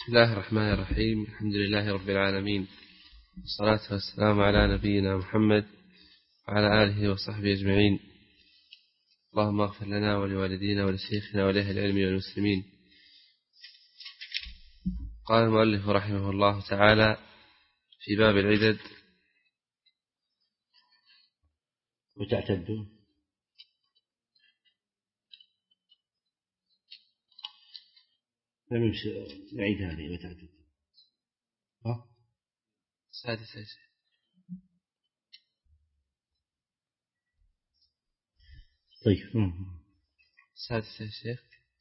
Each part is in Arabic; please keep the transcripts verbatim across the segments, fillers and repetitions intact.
بسم الله الرحمن الرحيم. الحمد لله رب العالمين، والصلاة والسلام على نبينا محمد وعلى آله وصحبه أجمعين. اللهم اغفر لنا ولوالدينا ولشيخنا ولأهل العلم والمسلمين. قال المؤلف رحمه الله تعالى في باب العدد: وتعتدون. لم نعيد هذه وتعتدون. ها؟ سادسة. طيب. سادسة يا شيخ.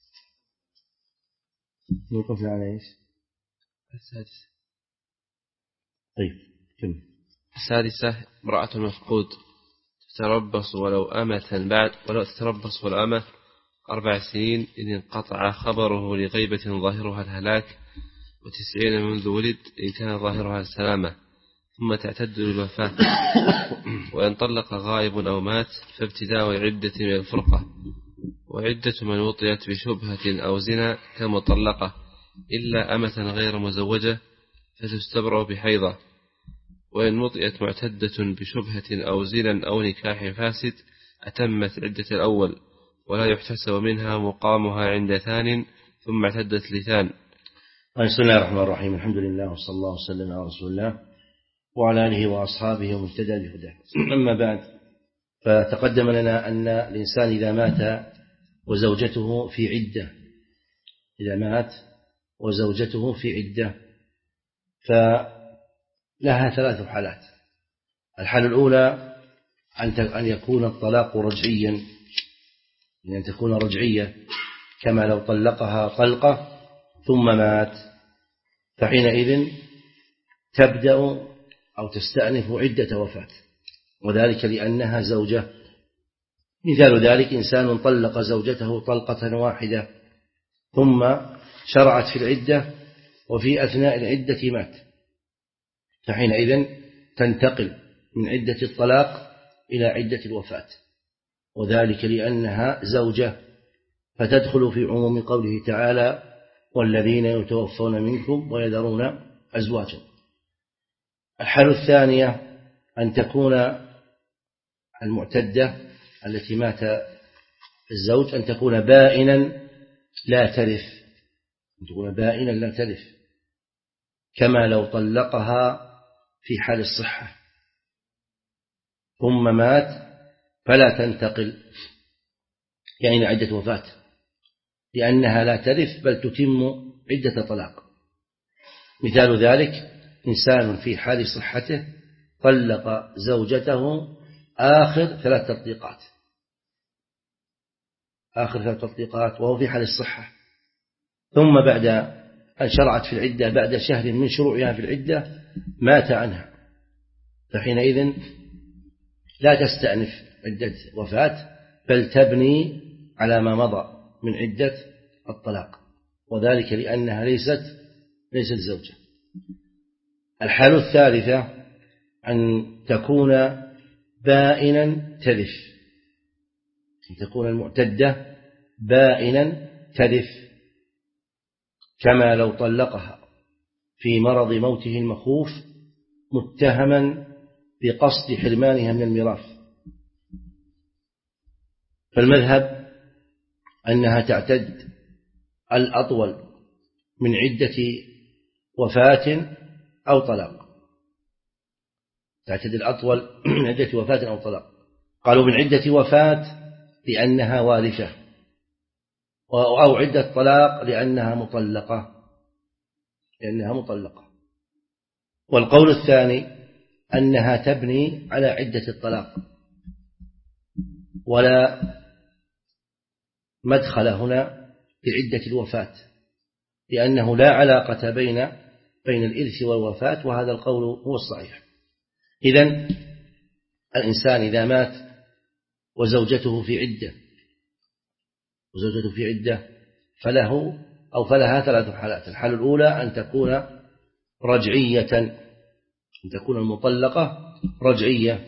نوقف على ايش؟ السادسة. طيب كم؟ السادسة: امرأة مفقود تتربص ولو أمة بعد ولو تتربص والأمة أربع سنين إن انقطع خبره لغيبة ظاهرها الهلاك، وتسعين منذ ولد إن كان ظاهرها السلامة، ثم تعتد للوفاة. وإن طلق غائب أو مات فابتداء عدة من الفرقة، وعدة من وطئت بشبهة أو زنا كمطلقة، إلا أمة غير مزوجة فتستبرأ بحيضة. وإن وطئت معتدة بشبهة أو زنا أو نكاح فاسد أتمت عدة الأول، ولا يحتسب منها مقامها عند ثان ثم اعتدت لثان. بسم الله الرحمن الرحيم. الحمد لله وصلى الله وسلم على رسول الله وعلى آله وأصحابه ومن اهتدى بهداه. أما بعد، فتقدم لنا أن الإنسان إذا مات وزوجته في عدة إذا مات وزوجته في عدة فلها ثلاث حالات. الحالة الأولى أن يكون الطلاق رجعيا، أن تكون رجعية كما لو طلقها طلقة ثم مات، فحينئذ تبدأ أو تستأنف عدة وفاة، وذلك لأنها زوجة. مثال ذلك: إنسان طلق زوجته طلقة واحدة ثم شرعت في العدة وفي أثناء العدة مات، فحينئذ تنتقل من عدة الطلاق إلى عدة الوفاة، وذلك لأنها زوجة، فتدخل في عموم قوله تعالى: والذين يتوفون منكم ويذرون أزواجا. الحالة الثانية أن تكون المعتدة التي مات الزوج أن تكون بائنا لا ترث، أن تكون بائنا لا ترث كما لو طلقها في حال الصحة ثم مات، فلا تنتقل يعني عدة وفاة، لأنها لا ترث بل تتم عدة طلاق. مثال ذلك: إنسان في حال صحته طلق زوجته آخر ثلاث تطليقات آخر ثلاث تطليقات وهو في حال الصحة، ثم بعد أن شرعت في العدة بعد شهر من شروعها في العدة مات عنها، فحينئذ لا تستأنف عدة وفاة بل تبني على ما مضى من عدة الطلاق، وذلك لأنها ليست ليست زوجة. الحالة الثالثة أن تكون بائنا ترث، أن تكون المعتدة بائنا ترث كما لو طلقها في مرض موته المخوف متهما بقصد حرمانها من الميراث، فالمذهب أنها تعتد الأطول من عدة وفاة أو طلاق، تعتد الأطول من عدة وفاة أو طلاق. قالوا من عدة وفاة لأنها وارثة، أو عدة طلاق لأنها مطلقة لأنها مطلقة. والقول الثاني أنها تبني على عدة الطلاق، ولا مدخل هنا لعدة الوفاة، لأنه لا علاقة بين بين الإرث والوفاة، وهذا القول هو الصحيح. إذن الإنسان إذا مات وزوجته في عدة وزوجته في عدة فله أو فلها ثلاث حالات. الحالة الأولى أن تكون رجعية، أن تكون المطلقة رجعية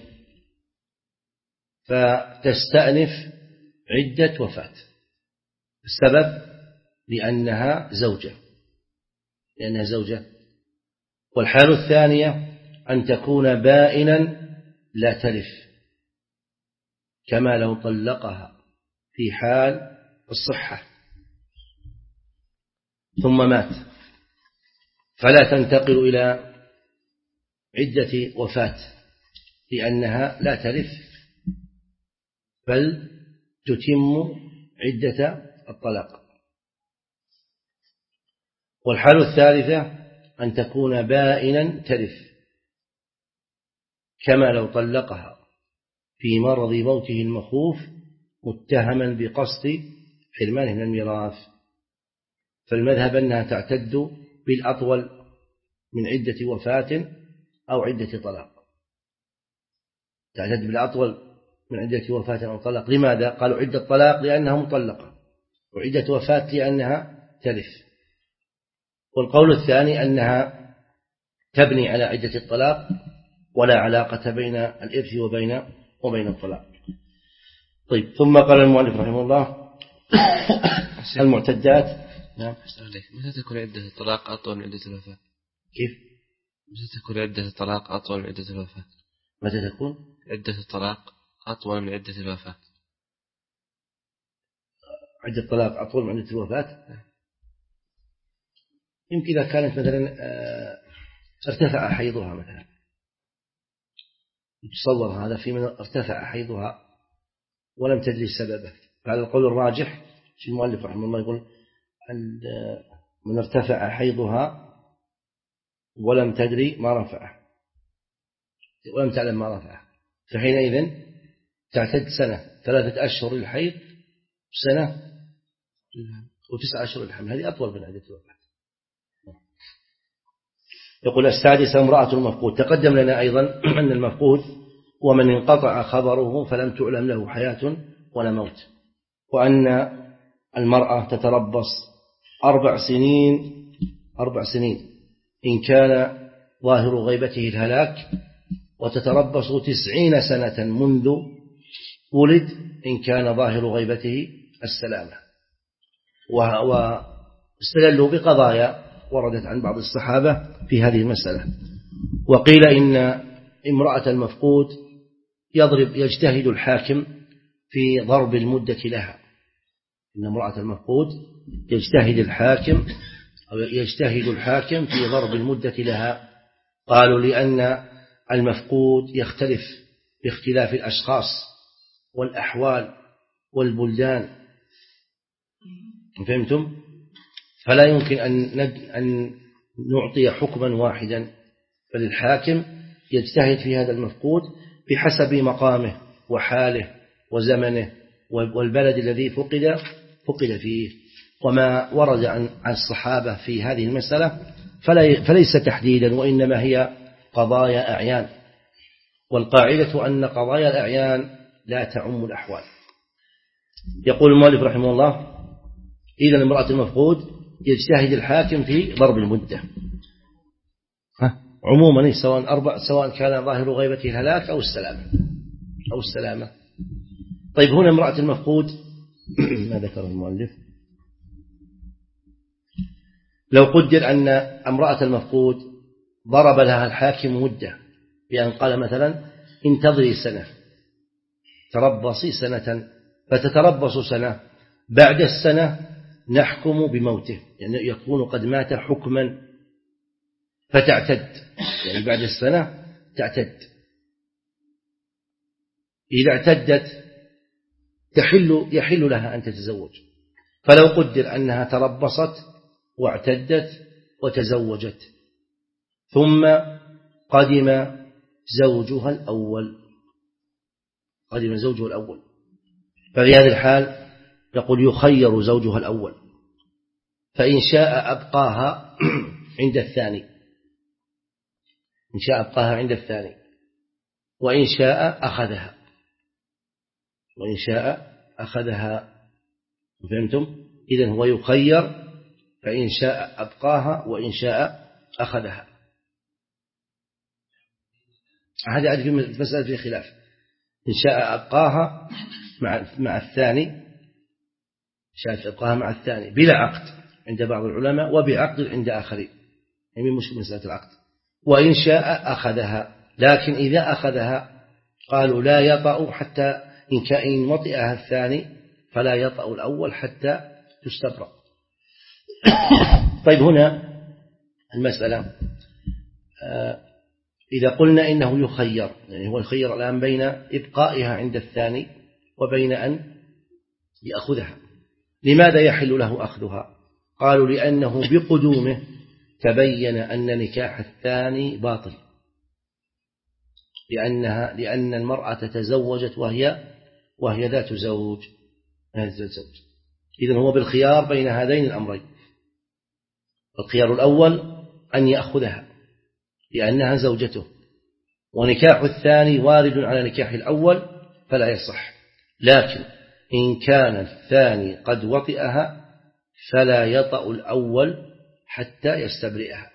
فتستأنف عدة وفاة. السبب لأنها زوجة، لأنها زوجة. والحال الثانية أن تكون بائنا لا تلف، كما لو طلقها في حال الصحة ثم مات، فلا تنتقل إلى عدة وفاة لأنها لا تلف، بل تتم عدة الطلاق. والحال الثالثة أن تكون بائنا تلف، كما لو طلقها في مرض موته المخوف متهما بقصد حرمانه من الميراث، فالمذهب أنها تعتد بالأطول من عدة وفاة أو عدة طلاق. تعتد بالأطول من عدة وفاة أو طلاق. لماذا؟ قالوا عدة طلاق لأنها مطلقة، وعدة وفاة لأنها تلف. والقول الثاني أنها تبني على عدة الطلاق ولا علاقة بين الإرث وبين وبين الطلاق. طيب، ثم قال المؤلف رحمه الله المعتدات. نعم. متى تكون عدة الطلاق أطول من عدة الوفاة؟ كيف؟ متى تكون عدة الطلاق أطول من عدة الوفاة؟ متى تكون عدة الطلاق أطول من عدة الوفاة؟ عدة الطلاق أطول من عدة الوفاة. يمكن إذا كانت مثلا ارتفع حيضها مثلا، يتصور هذا في من ارتفع حيضها ولم تدري سببه، فعلى القول الراجح في المؤلف رحمه الله يقول من ارتفع حيضها ولم تدري ما رفعه ولم تعلم ما رفعه، فحينئذ تعتد سنة، ثلاثة أشهر الحيض سنة وتسعة أشهر الحمل، هذه أطول من عدة الوفاة. يقول السادسة امرأة المفقود. تقدم لنا أيضا أن المفقود ومن انقطع خبره فلم تعلم له حياة ولا موت، وأن المرأة تتربص أربع سنين أربع سنين إن كان ظاهر غيبته الهلاك، وتتربص تسعين سنة منذ ولد إن كان ظاهر غيبته السلامة. واستدلوا بقضايا وردت عن بعض الصحابة في هذه المسألة. وقيل إن امرأة المفقود يضرب يجتهد الحاكم في ضرب المدة لها، إن امرأة المفقود يجتهد الحاكم أو يجتهد الحاكم في ضرب المدة لها. قالوا لأن المفقود يختلف باختلاف الأشخاص والأحوال والبلدان، فهمتم؟ فلا يمكن أن أن نعطي حكما واحدا، فللحاكم يجتهد في هذا المفقود بحسب مقامه وحاله وزمنه والبلد الذي فقد فقد فيه. وما ورد عن الصحابة في هذه المسألة فليس تحديدا، وإنما هي قضايا أعيان، والقاعدة أن قضايا الأعيان لا تعم الأحوال. يقول المؤلف رحمه الله إذا امرأة المفقود يجتهد الحاكم في ضرب المدة عموما، سواء أربع سواء كان ظاهر غيبته الهلاك أو السلامة أو السلامة. طيب، هنا امرأة المفقود ما ذكره المؤلف؟ لو قدر أن امرأة المفقود ضرب لها الحاكم مدة بأن قال مثلا انتظري سنة، تربصي سنة، فتتربص سنة، بعد السنة نحكم بموته، يعني يكون قد مات حكما فتعتد، يعني بعد السنة تعتد. إذا اعتدت تحل يحل لها أن تتزوج. فلو قدر أنها تربصت واعتدت وتزوجت ثم قدم زوجها الأول قدم زوجها الأول ففي هذه الحال يقول يخير زوجها الأول، فإن شاء أبقاها عند الثاني إن شاء أبقاها عند الثاني وإن شاء أخذها وإن شاء أخذها فهمتم؟ إذن هو يخير، فإن شاء أبقاها وإن شاء أخذها. هذا في مسألة في خلاف، إن شاء أبقاها مع مع الثاني شاء أبقاها مع الثاني بلا عقد عند بعض العلماء وبعقد عند آخرين، يعني من مشكلة مسألة العقد. وإن شاء أخذها، لكن إذا أخذها قالوا لا يطأ حتى إن كان وطئها الثاني فلا يطأ الأول حتى تستبرأ. طيب هنا المسألة إذا قلنا إنه يخير، يعني هو الخير الآن بين إبقائها عند الثاني وبين أن يأخذها، لماذا يحل له أخذها؟ قالوا لأنه بقدومه تبين أن نكاح الثاني باطل، لأنها لأن المرأة تزوجت وهي وهي ذات زوج. إذن هو بالخيار بين هذين الأمرين. الخيار الأول أن يأخذها لأنها زوجته، ونكاح الثاني وارد على نكاح الأول فلا يصح، لكن إن كان الثاني قد وطئها فلا يطأ الأول حتى يستبرئها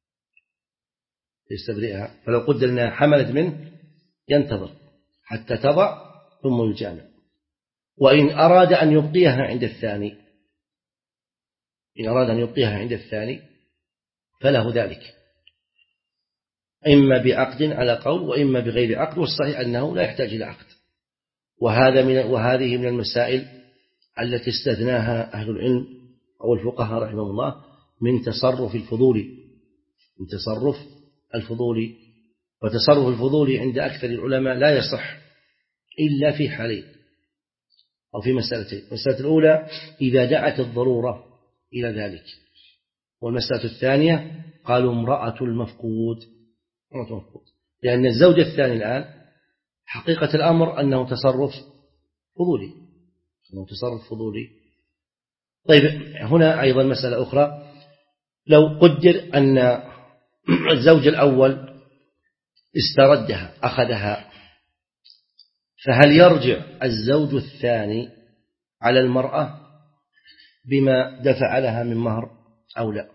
يستبرئها فلو قدر أنها حملت منه ينتظر حتى تضع ثم يجامع. وإن أراد أن يبقيها عند الثاني إن أراد أن يبقيها عند الثاني فله ذلك، إما بعقد على قول وإما بغير عقد، والصحيح أنه لا يحتاج إلى عقد. وهذا من وهذه من المسائل التي استثناها أهل العلم أو الفقهاء رحمه الله من تصرف الفضول من تصرف الفضول وتصرف الفضول عند أكثر العلماء لا يصح إلا في حالين أو في مسألتين. المسألة الأولى إذا دعت الضرورة إلى ذلك، والمسألة الثانية قالوا امرأة المفقود لأن الزوج الثاني الآن حقيقة الأمر أنه تصرف فضولي أنه تصرف فضولي. طيب هنا أيضا مسألة أخرى، لو قدر أن الزوج الأول استردها أخذها، فهل يرجع الزوج الثاني على المرأة بما دفع لها من مهر أو لا؟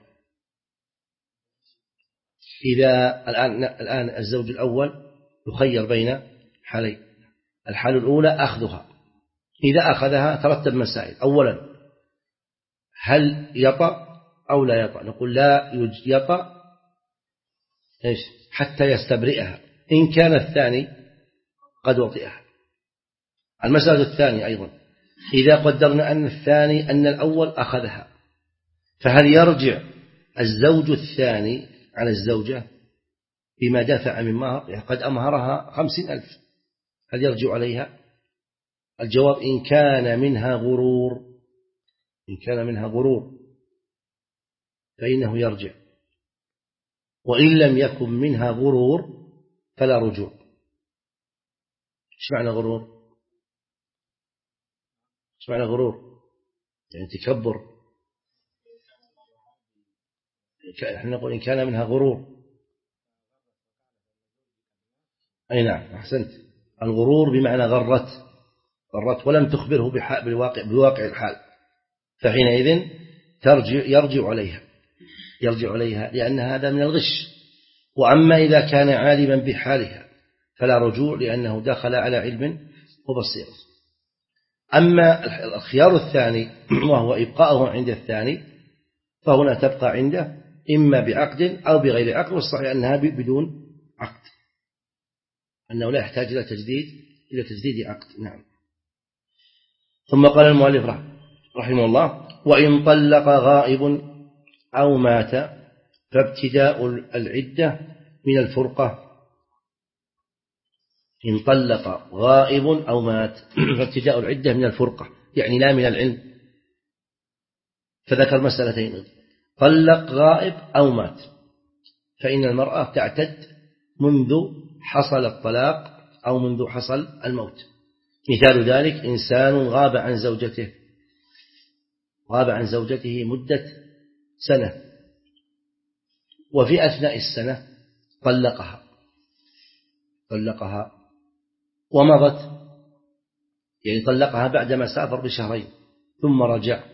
إذا الآن الآن الزوج الأول يخير بين حالين، الحالة الأولى أخذها، إذا أخذها ترتب مسائل. أولا هل يطأ أو لا يطأ؟ نقول لا يطأ إيش حتى يستبرئها إن كان الثاني قد وطئها. المسألة الثانية أيضا إذا قدرنا أن الثاني أن الأول أخذها، فهل يرجع الزوج الثاني على الزوجة بما دفع من مهر؟ يعني قد أمهرها خمسين ألف، هل يرجع عليها؟ الجواب إن كان منها غرور إن كان منها غرور فإنه يرجع، وإن لم يكن منها غرور فلا رجوع. إيش معنى غرور؟ إيش معنى غرور؟ يعني تكبر. نحن نقول إن كان منها غرور. أي نعم أحسنت، الغرور بمعنى غرت غرت ولم تخبره بالواقع بواقع الحال، فحينئذ ترجع يرجع عليها يرجع عليها لأن هذا من الغش. وأما إذا كان عالما بحالها فلا رجوع لأنه دخل على علم وبصيرة. أما الخيار الثاني وهو إبقاؤه عند الثاني فهنا تبقى عنده إما بعقد أو بغير عقد، والصحيح أنها بدون عقد، أنه لا يحتاج إلى تجديد إلى تجديد عقد. نعم. ثم قال المؤلف رحمه الله وإن طلق غائب أو مات فابتداء العدة من الفرقة. إن طلق غائب أو مات فابتداء العدة من الفرقة، يعني لا من العلم. فذكر مسألتين، طلق غائب أو مات، فإن المرأة تعتد منذ حصل الطلاق أو منذ حصل الموت. مثال ذلك إنسان غاب عن زوجته غاب عن زوجته مدة سنة، وفي أثناء السنة طلقها طلقها ومضت، يعني طلقها بعدما سافر بشهرين ثم رجع،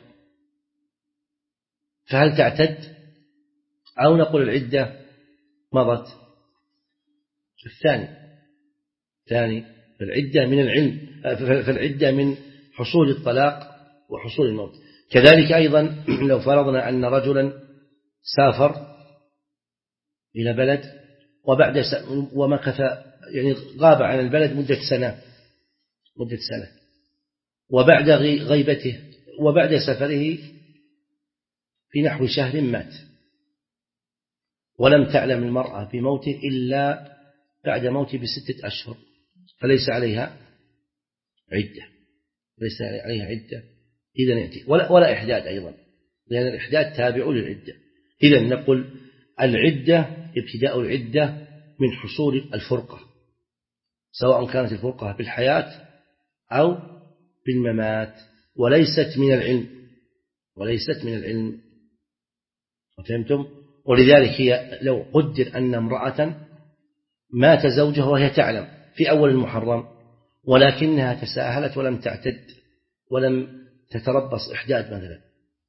فهل تعتد أو نقول العدة مضت؟ الثاني ثاني فالعدة من العلم فالعدة من حصول الطلاق وحصول الموت. كذلك أيضا لو فرضنا أن رجلا سافر إلى بلد وبعد س... ومكث يعني غاب عن البلد مدة سنة مدة سنة وبعد غيبته وبعد سفره في نحو شهر مات، ولم تعلم المرأة بموته إلا بعد موته بستة أشهر، فليس عليها عدة ليس عليها عدة إذن يأتي ولا, ولا إحداد أيضا، لأن الإحداد تابع للعدة. إذن نقول العدة ابتداء العدة من حصول الفرقة، سواء كانت الفرقة بالحياة أو بالممات، وليست من العلم وليست من العلم فهمتم؟ ولذلك هي لو قدر أن امرأة مات زوجها وهي تعلم في أول المحرم ولكنها تساهلت ولم تعتد ولم تتربص إحداد مثلا،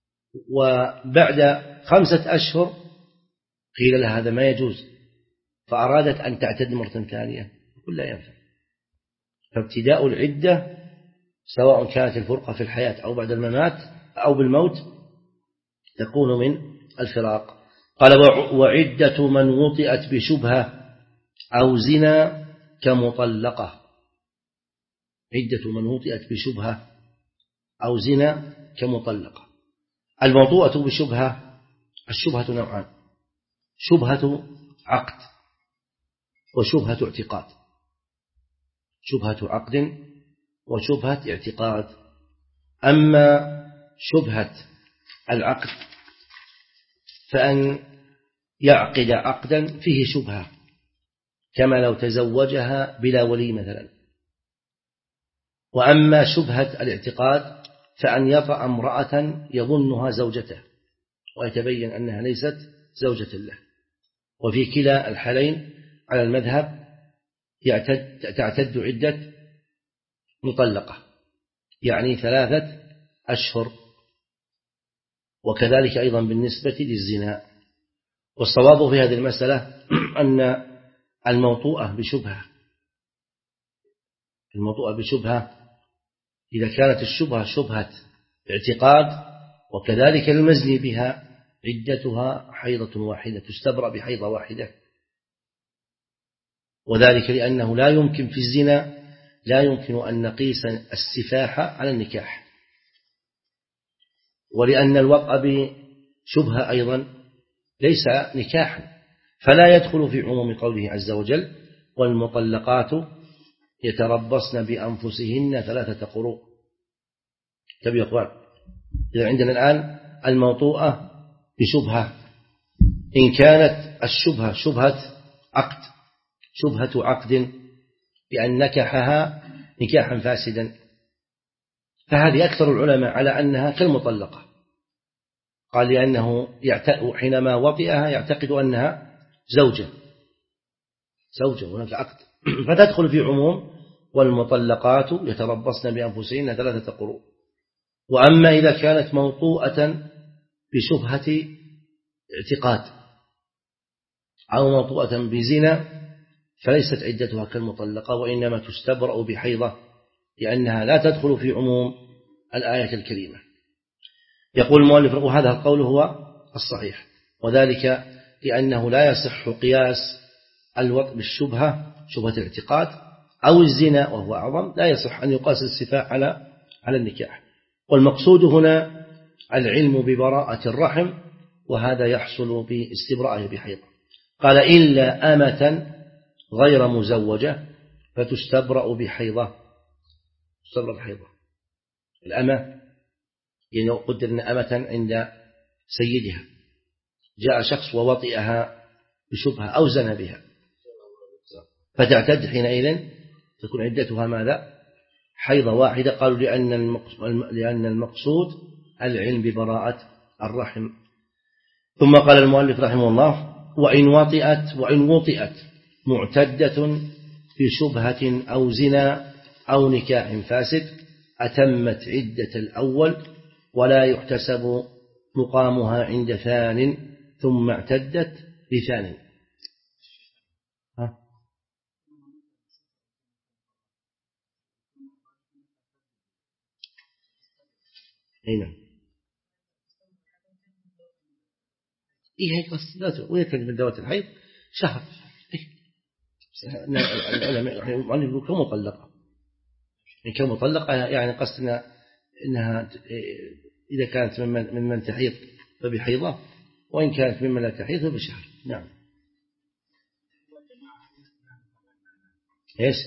وبعد خمسة أشهر قيل لها هذا ما يجوز فأرادت أن تعتد مرة ثانية، يقول لا ينفع. فابتداء العدة سواء كانت الفرقة في الحياة أو بعد الممات أو بالموت تكون من الفراق. قال وعدة من وطئت بشبهة أو زنا كمطلقة، عدة من وطئت بشبهة أو زنا كمطلقة. الموطوءة بشبهة، الشبهة نوعان، شبهة عقد وشبهة اعتقاد، شبهة عقد وشبهة اعتقاد. أما شبهة العقد فأن يعقد عقدا فيه شبهة كما لو تزوجها بلا ولي مثلا. وأما شبهة الاعتقاد فأن يطأ امرأة يظنها زوجته ويتبين أنها ليست زوجة له. وفي كلا الحالين على المذهب يعتد تعتد عدة مطلقة، يعني ثلاثة أشهر، وكذلك أيضا بالنسبة للزنا. والصواب في هذه المسألة أن الموطوءة بشبهة الموطوءة بشبهة إذا كانت الشبهة شبهة اعتقاد وكذلك المزني بها عدتها حيضة واحدة، تستبرأ بحيضة واحدة، وذلك لأنه لا يمكن في الزنا لا يمكن أن نقيس السفاح على النكاح، ولأن الوطأ بشبهة أيضا ليس نكاحا، فلا يدخل في عموم قوله عز وجل والمطلقات يتربصن بأنفسهن ثلاثة قروء. طيب يا أخوان، إذا عندنا الآن الموطوءة بشبهة، إن كانت الشبهة شبهة عقد شبهة عقد بأن نكحها نكاحا فاسدا، فهذه أكثر العلماء على أنها كالمطلقة، قال لأنه حينما وطئها يعتقد أنها زوجة زوجة هناك عقد فتدخل في عموم والمطلقات يتربصن بأنفسهن ثلاثة قروء. وأما إذا كانت موطوءة بشبهة اعتقاد أو موطوءة بزنا فليست عدتها كالمطلقة، وإنما تستبرأ بحيضة لأنها لا تدخل في عموم الآية الكريمة. يقول المؤلف وهذا القول هو الصحيح، وذلك لأنه لا يصح قياس الوطء بالشبهة شبهة الاعتقاد أو الزنا وهو أعظم، لا يصح أن يقاس السفاح على على النكاح. والمقصود هنا العلم ببراءة الرحم، وهذا يحصل باستبراءه بحيضة. قال إلا أمة غير مزوجة فتستبرأ بحيضة، تستبرأ بحيضة. الأمة يعني قدرنا أمة عند سيدها، جاء شخص ووطئها بشبهة أو زنى بها فتعتد، حينئذ تكون عدتها ماذا؟ حيضة واحدة. قالوا لأن المقصود العلم ببراءة الرحم. ثم قال المؤلف رحمه الله وإن وطئت وإن وطئت معتدة في شبهة أو زنا أو نكاح فاسد أتمت عدة الأول ولا يحتسب مقامها عند ثان ثم اعتدت بثان. ها؟ هنا إيه هيك بس لا ويكفي من ذوات الحيض شهر. العلماء يقولون كمطلقة، يعني كمطلقة يعني قصدنا إنها إذا كانت ممن ممن تحيض فبحيضة، وإن كانت ممن لا تحيض فبشهر. نعم. إيش؟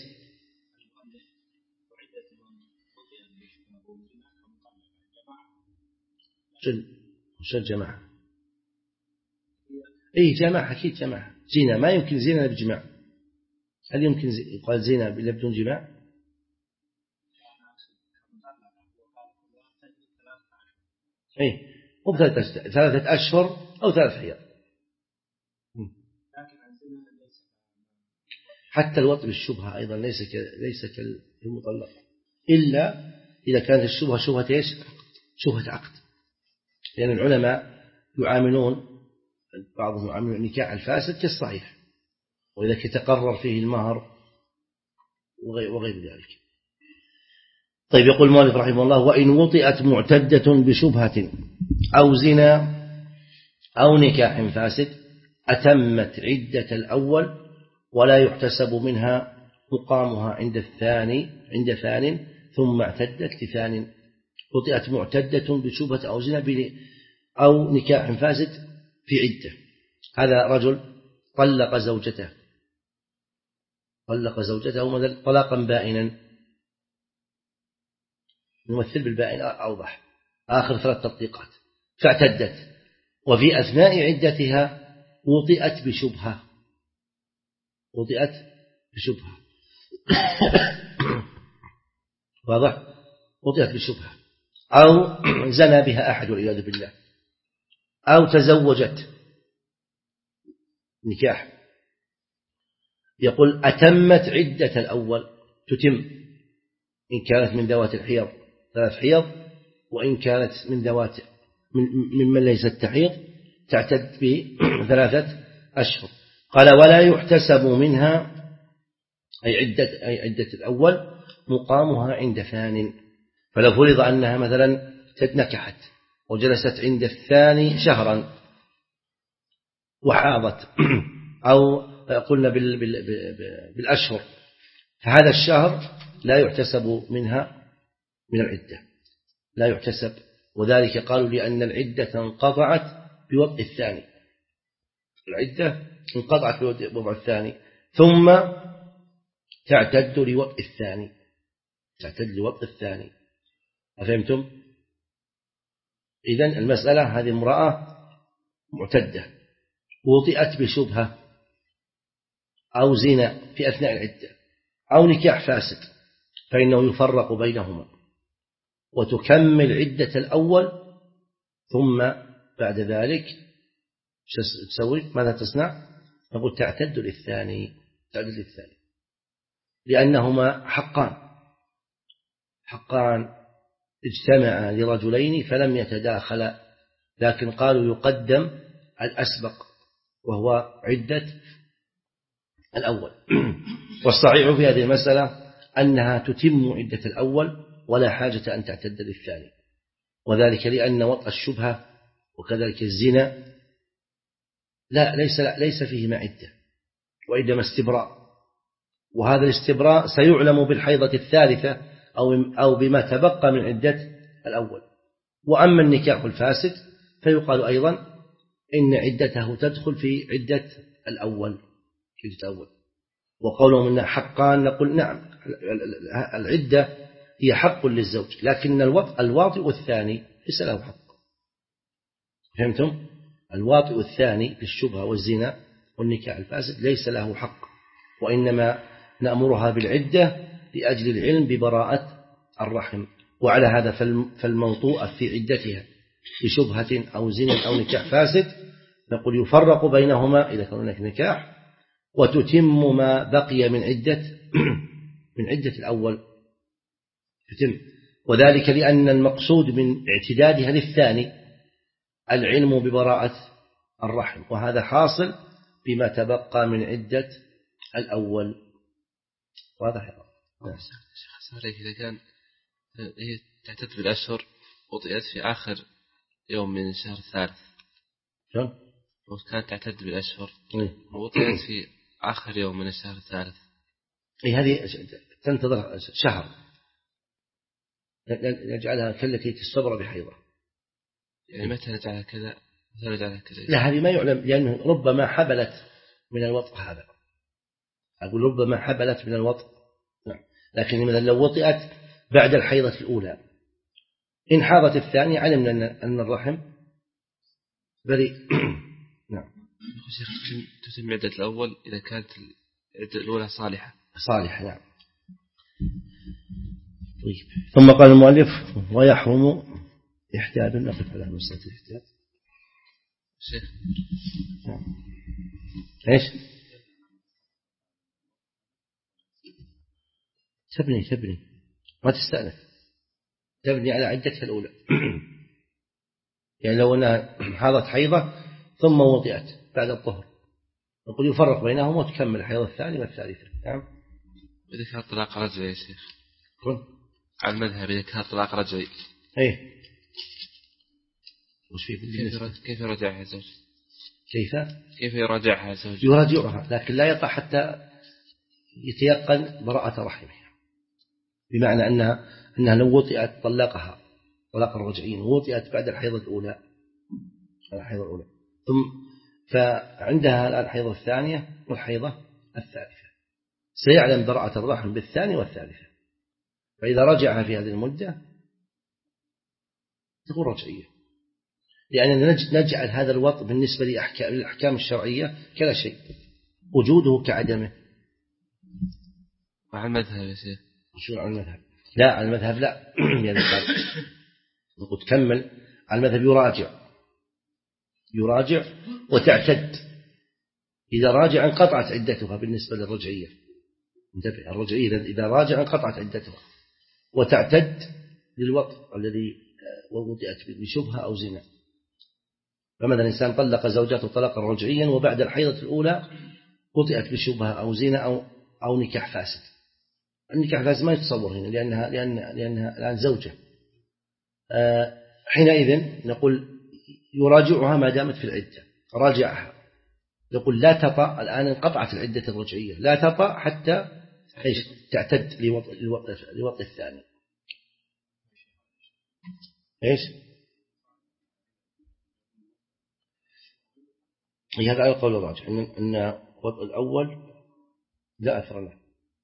شو الجماعة؟ إيه جماعة، أكيد جماعة. زنا ما يمكن زنا بجماع. هل يمكن يقال زنا بدون جماع؟ إيه مو ثلاثة أشهر أو ثلاث أيام. حتى الوطء بالشبهة أيضا ليس ليس كالمطلق، إلا إذا كانت الشبهة شبهة إيش؟ شبهة عقد، لأن يعني العلماء يعاملون بعضهم يعاملون النكاح الفاسد كالصحيح، وإذا تقرر فيه المهر وغير ذلك. طيب يقول المؤلف رحمه الله: وإن وطئت معتدة بشبهة أو زنا أو نكاح فاسد أتمت عدة الأول ولا يحتسب منها مقامها عند الثاني عند ثان ثم اعتدت لثان. وطئت معتدة بشبهة أو زنا أو نكاح فاسد في عدة. هذا رجل طلق زوجته طلق زوجته طلاقا بائنا، نمثل بالبائن أوضح، آخر ثلاث تطليقات، فاعتدت وفي أثناء عدتها وطئت بشبهة وطئت بشبهة واضح؟ وطئت بشبهة أو زنى بها أحد والعياذ بالله، أو تزوجت نكاح. يقول أتمت عدة الأول، تتم إن كانت من ذوات الحيض ثلاث حيض، وإن كانت من ذوات ممن ليست تحيض تعتد بثلاثة أشهر. قال ولا يحتسب منها أي عدة أي عدة الأول مقامها عند ثان. فلو فرض أنها مثلا تنكحت وجلست عند الثاني شهرا وحاضت أو قلنا بالأشهر، فهذا الشهر لا يحتسب منها من العدة، لا يحتسب. وذلك قالوا لأن العدة انقطعت بوضع الثاني، العدة انقطعت بوضع الثاني ثم تعتد لوضع الثاني تعتد لوضع الثاني أفهمتم؟ إذن المسألة هذه امرأة معتدة وطئت بشبهة أو زنا في أثناء العدة أو نكاح فاسد، فإنه يفرق بينهما وتكمل عدة الأول، ثم بعد ذلك تسوي ماذا تصنع؟ نقول تعتد للثاني تعتد للثاني لأنهما حقان حقان اجتمعا لرجلين فلم يتداخلا، لكن قالوا يقدم الأسبق وهو عدة الأول. والصحيح في هذه المسألة أنها تتم عدة الأول ولا حاجة أن تعتد للثاني، وذلك لأن وطأ الشبهة وكذلك الزنا لا ليس لا ليس فيهما عدة وإنما استبراء، وهذا الاستبراء سيعلم بالحيضة الثالثة أو أو بما تبقى من عدة الأول. وأما النكاح الفاسد فيقال أيضا إن عدته تدخل في عدة الأول عدة الأول. وقولهم إن حقان نقول نعم، العدة هي حق للزوج، لكن الواطئ الثاني ليس له حق. فهمتم؟ الواطئ الثاني بالشبهة والزنا والنكاح الفاسد ليس له حق، وإنما نأمرها بالعدة لأجل العلم ببراءة الرحم. وعلى هذا فالموطوءة في عدتها بشبهة أو زنا أو نكاح فاسد نقول يفرق بينهما إذا كان هناك نكاح، وتتم ما بقي من عدة من عدة الأول تتم. وذلك لأن المقصود من اعتدادها للثاني العلم ببراءة الرحم، وهذا حاصل بما تبقى من عدة الأول. واضح يا رب؟ شيخ إذا كان هي تعتد بالأشهر وطئت في آخر يوم من الشهر الثالث، شلون؟ وكانت تعتد بالأشهر إيه؟ ووطئت في آخر يوم من الشهر الثالث. إيه هذه تنتظر شهر نجعلها كالتي تستبر بحيضة. يعني متى نجعلها كذا متى نجعلها كذا؟ لا هذه ما يعلم لأنه ربما حبلت من الوطء هذا. أقول ربما حبلت من الوطء. نعم. لكن مثلا لو وطئت بعد الحيضة الأولى إن حاضت الثانية علمنا أن الرحم بريء. نعم. شيخ تتم عدة الأول إذا كانت العدة الأولى صالحة. صالحة نعم. طيب. ثم قال المؤلف ويحرم إحداد نقف على مسألة الإحداد. شيخ. نعم. إيش؟ تبني تبني ما تستأنف تبني على عدتها الأولى. يعني لو أنها حاضت حيضة ثم وطئت بعد الظهر نقول يفرق بينهم وتكمل الحيضة الثانية والثالثة. نعم. إذا كان طلاق رجعي يا شيخ كن على المذهب إذا كان طلاق رجعي إيه وش فيه كيف كيف يراجعها زوج؟ كيف كيف يراجعها زوج؟ يراجعها لكن لا يقع حتى يتيقن براءة رحمها، بمعنى أنها أنها لو وطئت طلقها طلاق الرجعين ووطئت بعد الحيضة الأولى الحيضة الأولى ثم فعندها الآن الحيضة الثانية والحيضة الثالثة سيعلم براءة الرحم بالثانية والثالثة، فإذا رجعها في هذه المدة تكون رجعية، لأننا نجعل هذا الوطء بالنسبة للأحكام الشرعية كلا شيء وجوده كعدمه. وعلى المذهب يا شيخ شو على المذهب؟ لا على المذهب لا يعني نقول تكمل على المذهب يراجع يراجع وتعتد، إذا راجع انقطعت عدتها بالنسبة للرجعية. انتبه الرجعية إذا راجع انقطعت عدتها وتعتد للوطء الذي وطئت بشبهة أو زنا. فمثلا إنسان طلق زوجته طلاقا رجعيا وبعد الحيضة الأولى وطئت بشبهة أو زنا أو أو نكاح فاسد. النكاح فاسد ما يتصور هنا لأنها لأن لأنها الآن زوجة. آه حينئذ نقول يراجعها ما دامت في العدة راجعها، يقول لا تطأ الآن انقطعت العدة الرجعية لا تطأ حتى إيش تعتد لوطء لوطء الثاني. إيش هذا على قول الراجح إن أن وطء الأول لا أثر له.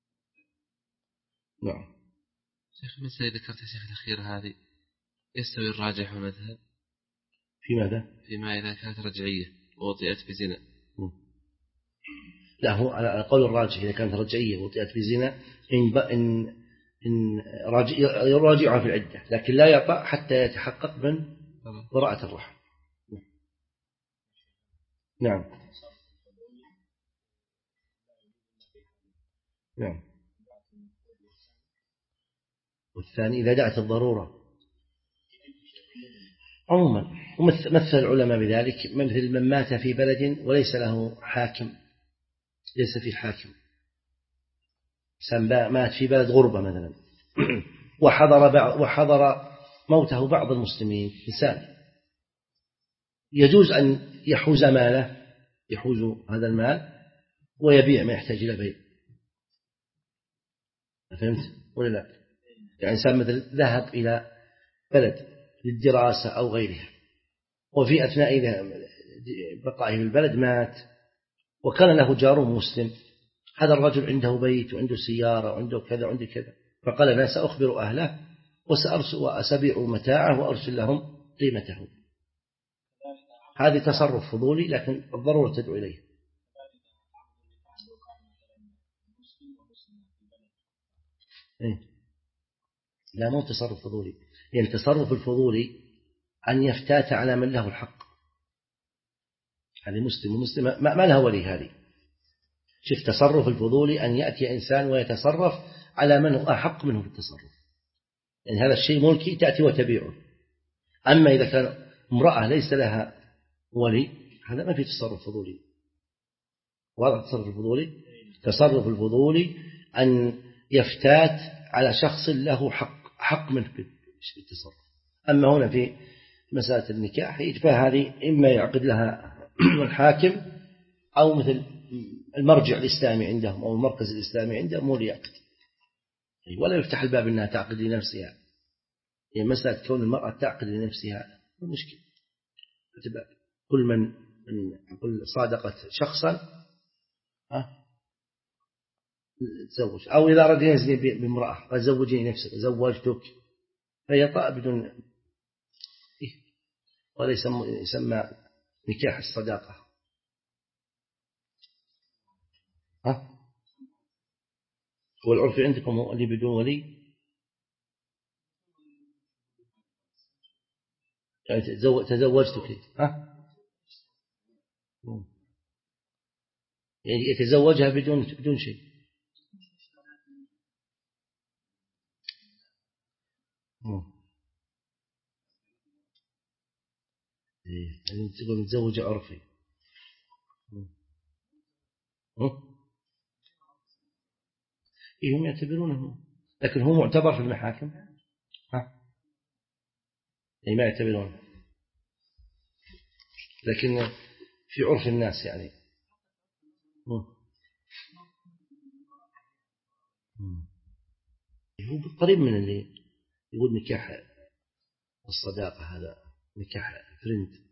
نعم. شيخ المسألة ذكرت يا شيخ الأخيرة هذه يستوي الراجح والمذهب في ماذا؟ فيما إذا كانت رجعية ووطئت بزنا. لا هو على قول الراجح إذا كانت رجعية ووطئت بزنا إن إن إن يراجعها في العدة لكن لا يطأ حتى يتحقق من براءة الرحم. نعم. نعم. والثاني إذا دعت الضرورة عموما ومثل العلماء بذلك مثل من مات في بلد وليس له حاكم ليس في حاكم مات في بلد غربة مثلا وحضر وحضر موته بعض المسلمين إنسان يجوز أن يحوز ماله يحوز هذا المال ويبيع ما يحتاج إلى بيع. فهمت ولا لا؟ يعني إنسان مثل ذهب إلى بلد للدراسة أو غيرها وفي أثناء بقائه في البلد مات وكان له جار مسلم، هذا الرجل عنده بيت وعنده سيارة وعنده كذا وعنده كذا، فقال أنا سأخبر أهله وسأرسل وأسبيع متاعه وأرسل لهم قيمته. هذه تصرف فضولي لكن الضرورة تدعو إليه. إيه؟ لا مو تصرف فضولي، يعني التصرف الفضولي أن يفتات على من له الحق. هذه مسلم ومسلم ما, ما لها ولي. هذه شوف تصرف الفضولي أن يأتي إنسان ويتصرف على من هو أحق منه في التصرف، يعني هذا الشيء ملكي تأتي وتبيعه. أما إذا كان امرأة ليس لها ولي هذا ما في تصرف فضولي. واضح التصرف الفضولي؟ تصرف الفضولي أن يفتات على شخص له حق حق منه في التصرف. أما هنا في مسألة النكاح فهذه إما يعقد لها والحاكم أو مثل المرجع الإسلامي عندهم أو المركز الإسلامي عندهم هو اللي يعقد، ولا يفتح الباب أنها تعقد لنفسها. هي مسألة كون المرأة تعقد لنفسها مشكلة. كل من من أقول صادقت شخصا ها تزوج، أو إذا أراد ينزل بامرأة فزوجي نفسك زوجتك، فهي طاء بدون إيه؟ ولا يسمى, يسمى نكاح الصداقة. ها هو العرف عندكم اللي بدون ولي، يعني تزوجتك ها يعني يتزوجها بدون بدون شيء. يعني تقول متزوجة عرفي. إيه هم يعتبرونه، لكن هو معتبر في المحاكم ها يعني ما يعتبرونه، لكن في عرف الناس يعني. هو قريب من اللي يقول نكاح الصداقة، هذا نكاح فرند.